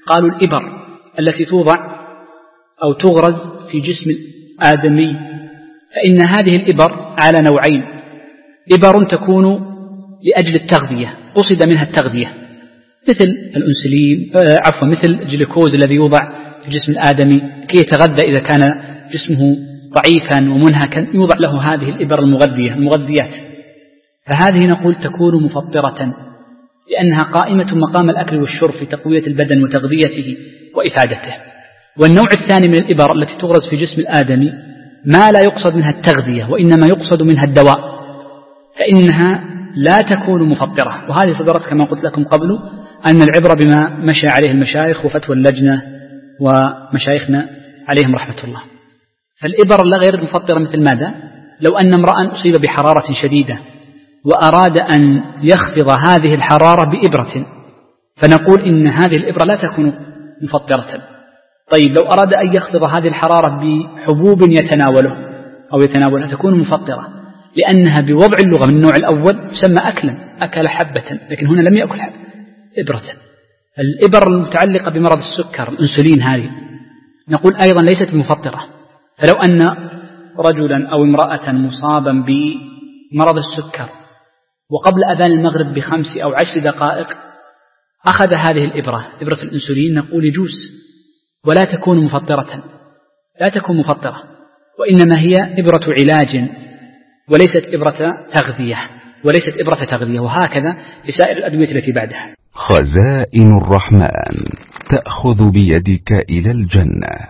قالوا الإبر التي توضع أو تغرز في جسم الآدمي، فإن هذه الإبر على نوعين: إبر تكون لأجل التغذية، قصد منها التغذية، مثل الأنسولين مثل الجلوكوز الذي يوضع في جسم الآدمي كي يتغذى إذا كان جسمه ضعيفا ومنهكا، يوضع له هذه الإبر المغذيات، فهذه نقول تكون مفطرة لأنها قائمة مقام الأكل والشرب في تقوية البدن وتغذيته وإفادته. والنوع الثاني من الإبر التي تغرز في جسم الآدمي ما لا يقصد منها التغذية وإنما يقصد منها الدواء، فإنها لا تكون مفطرة. وهذه صدرت كما قلت لكم قبل أن العبرة بما مشى عليه المشايخ وفتوى اللجنة ومشايخنا عليهم رحمة الله. فالإبر غير المفطرة مثل ماذا؟ لو أن امرأ أصيب بحرارة شديدة وأراد أن يخفض هذه الحرارة بإبرة، فنقول إن هذه الإبرة لا تكون مفطرة. طيب لو أراد أن يخفض هذه الحرارة بحبوب يتناولها تكون مفطرة، لأنها بوضع اللغة من النوع الأول يسمى أكلا، أكل حبة، لكن هنا لم يأكل إبرة. الإبر المتعلقة بمرض السكر الأنسولين هذه نقول أيضا ليست مفطرة. فلو أن رجلا أو امرأة مصابا بمرض السكر وقبل أذان المغرب ب5 أو 10 دقائق أخذ هذه الإبرة، إبرة الأنسولين، نقول يجوز ولا تكون مفطرة، لا تكون مفطرة، وإنما هي إبرة علاج وليست إبرة تغذية، وهكذا في سائر الأدوية التي بعدها. خزائن الرحمن تأخذ بيدك إلى الجنة.